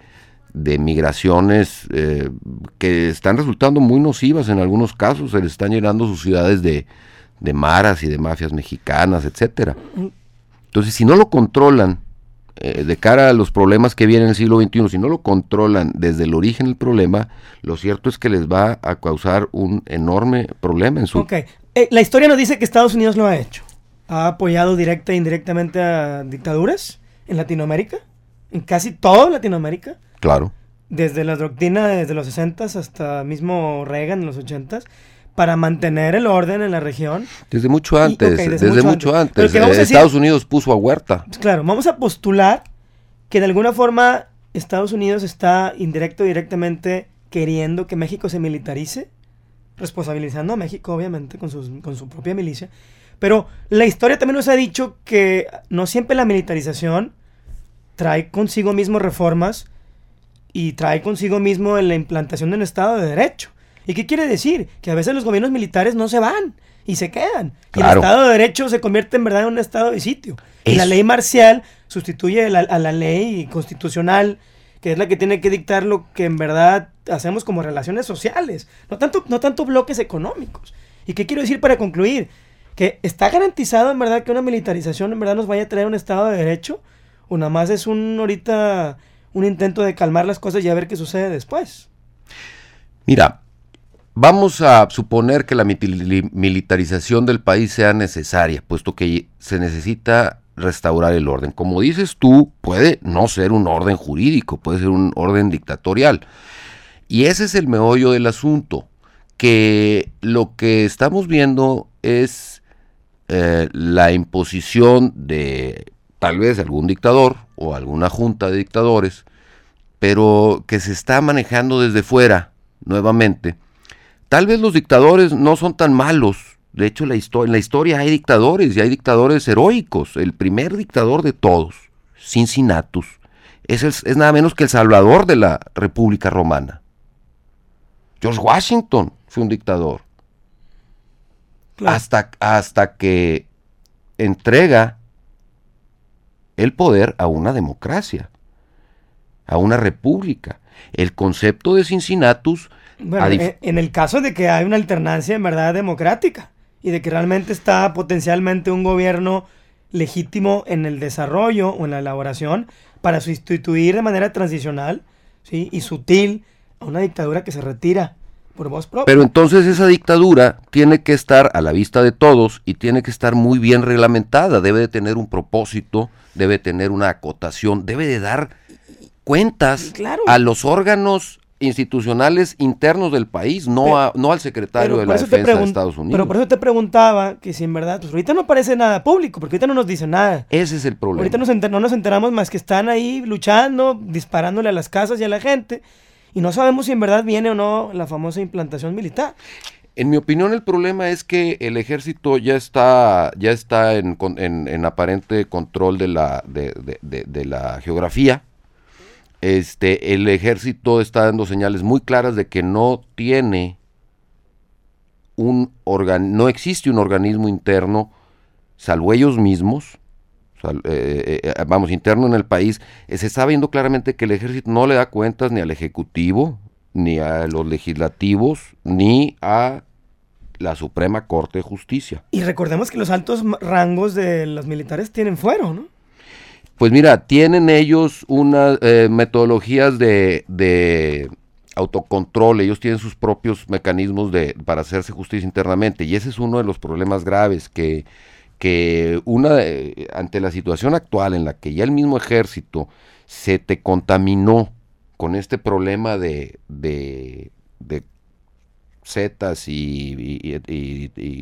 migraciones que están resultando muy nocivas en algunos casos. Se les están llenando sus ciudades de maras y de mafias mexicanas, etcétera. Entonces, si no lo controlan de cara a los problemas que vienen en el siglo XXI, si no lo controlan desde el origen del problema, lo cierto es que les va a causar un enorme problema en su... Ok, la historia nos dice que Estados Unidos lo ha hecho. Ha apoyado directa e indirectamente a dictaduras en Latinoamérica, en casi toda Latinoamérica. Claro. Desde la doctrina desde los 60s hasta mismo Reagan en los 80s, para mantener el orden en la región. Desde mucho antes, desde mucho antes. Pero que vamos a decir, Estados Unidos puso a Huerta. Pues claro, vamos a postular que de alguna forma Estados Unidos está indirecto o directamente queriendo que México se militarice, responsabilizando a México obviamente con su propia milicia. Pero la historia también nos ha dicho que no siempre la militarización trae consigo mismo reformas y trae consigo mismo la implantación de un Estado de Derecho. ¿Y qué quiere decir? Que a veces los gobiernos militares no se van y se quedan. Claro. Y el Estado de Derecho se convierte en verdad en un estado de sitio. Y la ley marcial sustituye a la ley constitucional, que es la que tiene que dictar lo que en verdad hacemos como relaciones sociales, no tanto bloques económicos. ¿Y qué quiero decir para concluir? Que está garantizado en verdad que una militarización en verdad nos vaya a traer un Estado de Derecho, o nada más es ahorita un intento de calmar las cosas y a ver qué sucede después. Mira, vamos a suponer que la militarización del país sea necesaria, puesto que se necesita restaurar el orden. Como dices tú, puede no ser un orden jurídico, puede ser un orden dictatorial. Y ese es el meollo del asunto, que lo que estamos viendo es la imposición de tal vez algún dictador o alguna junta de dictadores, pero que se está manejando desde fuera nuevamente. Tal vez los dictadores no son tan malos. De hecho, en la historia hay dictadores, y hay dictadores heroicos. El primer dictador de todos, Cincinnatus, es nada menos que el salvador de la República Romana. George Washington fue un dictador. Claro. Hasta que entrega el poder a una democracia, a una república. El concepto de Cincinnatus... Bueno, en el caso de que hay una alternancia en verdad democrática y de que realmente está potencialmente un gobierno legítimo en el desarrollo o en la elaboración para sustituir de manera transicional, ¿sí?, y sutil a una dictadura que se retira por voz propia. Pero entonces esa dictadura tiene que estar a la vista de todos y tiene que estar muy bien reglamentada, debe de tener un propósito, debe tener una acotación, debe de dar cuentas, claro, a los órganos institucionales internos del país, no al secretario de la Defensa de Estados Unidos. Pero por eso te preguntaba que si en verdad, pues ahorita no aparece nada público, porque ahorita no nos dicen nada. Ese es el problema. Ahorita no nos enteramos más que están ahí luchando, disparándole a las casas y a la gente, y no sabemos si en verdad viene o no la famosa implantación militar. En mi opinión, el problema es que el ejército ya está en aparente control de la geografía. El ejército está dando señales muy claras de que no existe un organismo interno, salvo ellos mismos, interno en el país. Se está viendo claramente que el ejército no le da cuentas ni al ejecutivo, ni a los legislativos, ni a la Suprema Corte de Justicia. Y recordemos que los altos rangos de los militares tienen fuero, ¿no? Pues mira, tienen ellos unas metodologías de autocontrol, ellos tienen sus propios mecanismos para hacerse justicia internamente, y ese es uno de los problemas graves, que ante la situación actual en la que ya el mismo ejército se te contaminó con este problema de zetas y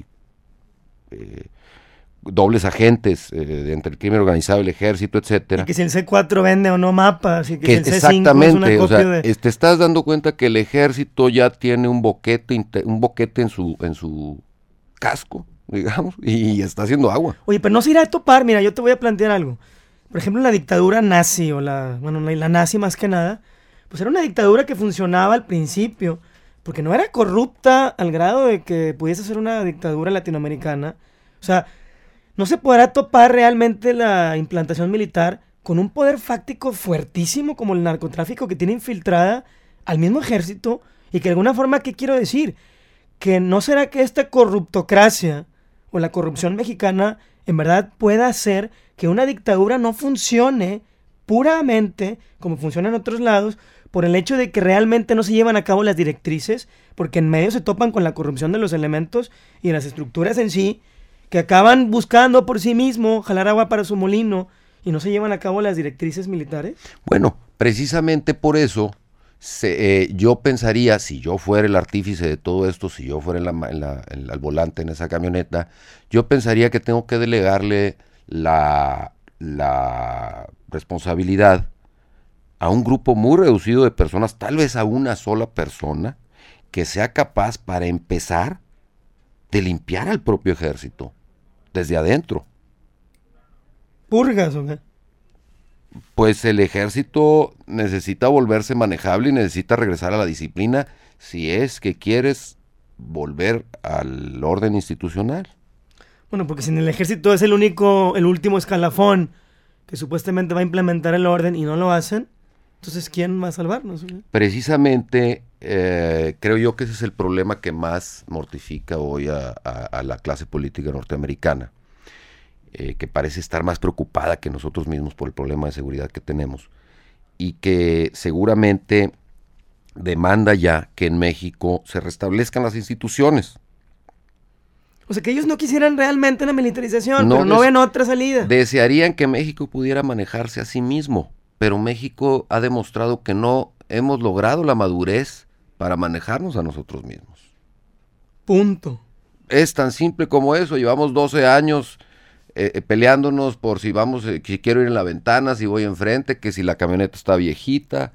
dobles agentes entre el crimen organizado, el ejército, etcétera. Y que si el C4 vende o no mapas, y que si el C5 exactamente, es una copia te estás dando cuenta que el ejército ya tiene un boquete en su casco, digamos, y está haciendo agua. Oye, pero no se irá a topar, mira, yo te voy a plantear algo. Por ejemplo, la dictadura nazi, la nazi más que nada, pues era una dictadura que funcionaba al principio, porque no era corrupta al grado de que pudiese ser una dictadura latinoamericana. O sea, no se podrá topar realmente la implantación militar con un poder fáctico fuertísimo como el narcotráfico que tiene infiltrada al mismo ejército, y que de alguna forma, ¿qué quiero decir? Que no será que esta corruptocracia o la corrupción mexicana en verdad pueda hacer que una dictadura no funcione puramente como funciona en otros lados, por el hecho de que realmente no se llevan a cabo las directrices, porque en medio se topan con la corrupción de los elementos y de las estructuras en sí, que acaban buscando por sí mismo jalar agua para su molino y no se llevan a cabo las directrices militares. Bueno, precisamente por eso yo pensaría, si yo fuera el artífice de todo esto, si yo fuera al volante en esa camioneta, yo pensaría que tengo que delegarle la responsabilidad a un grupo muy reducido de personas, tal vez a una sola persona, que sea capaz para empezar de limpiar al propio ejército desde adentro. ¿Purgas o qué? Pues el ejército necesita volverse manejable y necesita regresar a la disciplina si es que quieres volver al orden institucional. Bueno, porque si en el ejército es el último escalafón que supuestamente va a implementar el orden y no lo hacen, entonces ¿quién va a salvarnos? Precisamente creo yo que ese es el problema que más mortifica hoy a la clase política norteamericana, que parece estar más preocupada que nosotros mismos por el problema de seguridad que tenemos, y que seguramente demanda ya que en México se restablezcan las instituciones. O sea, que ellos no quisieran realmente una militarización, pero no ven otra salida. Desearían que México pudiera manejarse a sí mismo, pero México ha demostrado que no hemos logrado la madurez para manejarnos a nosotros mismos. Punto. Es tan simple como eso. Llevamos 12 años peleándonos por si si quiero ir en la ventana, si voy enfrente, que si la camioneta está viejita,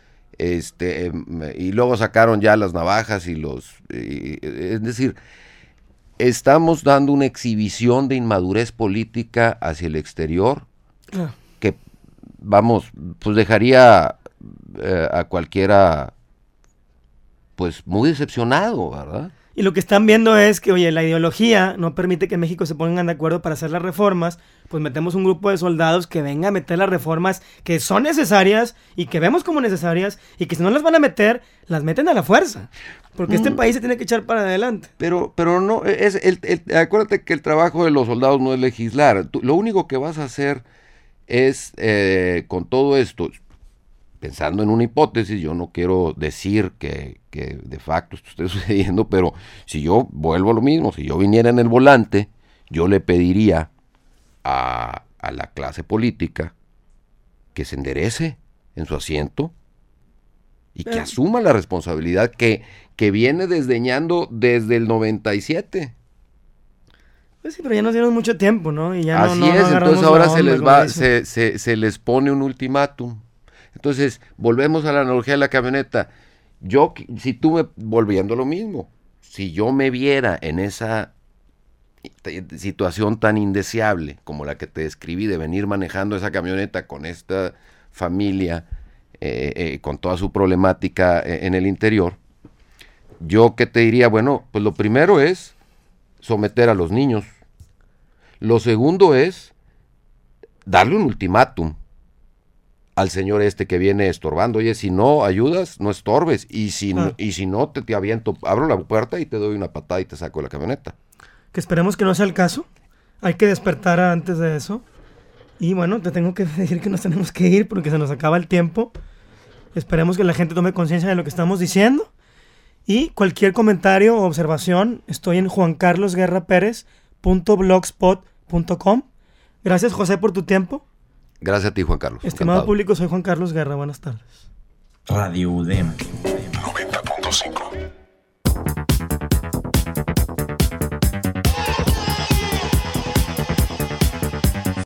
y luego sacaron ya las navajas es decir, estamos dando una exhibición de inmadurez política hacia el exterior que, vamos, pues dejaría a cualquiera pues muy decepcionado, ¿verdad? Y lo que están viendo es que, oye, la ideología no permite que México se pongan de acuerdo para hacer las reformas, pues metemos un grupo de soldados que venga a meter las reformas que son necesarias y que vemos como necesarias, y que si no las van a meter, las meten a la fuerza, porque este país se tiene que echar para adelante. Pero no, acuérdate que el trabajo de los soldados no es legislar. Lo único que vas a hacer es, con todo esto, pensando en una hipótesis, yo no quiero decir que de facto esto esté sucediendo, pero si yo vuelvo a lo mismo, si yo viniera en el volante, yo le pediría a la clase política que se enderece en su asiento y que asuma la responsabilidad que viene desdeñando desde el 97. Pues sí, pero ya nos dieron mucho tiempo, ¿no? Y ya así es, entonces ahora se les pone un ultimátum. Entonces, volvemos a la analogía de la camioneta. Volviendo a lo mismo, si yo me viera en esa situación tan indeseable como la que te describí, de venir manejando esa camioneta con esta familia, con toda su problemática en el interior, yo que te diría, bueno, pues lo primero es someter a los niños. Lo segundo es darle un ultimátum al señor que viene estorbando. Oye, si no ayudas, no estorbes. Y si no, te aviento, abro la puerta y te doy una patada y te saco de la camioneta. Que esperemos que no sea el caso. Hay que despertar antes de eso. Y bueno, te tengo que decir que nos tenemos que ir porque se nos acaba el tiempo. Esperemos que la gente tome conciencia de lo que estamos diciendo. Y cualquier comentario o observación, estoy en juancarlosguerraperez.blogspot.com. Gracias, José, por tu tiempo. Gracias a ti, Juan Carlos. Estimado Encantado. público, soy Juan Carlos Guerra. Buenas tardes. Radio UDEM. 90.5.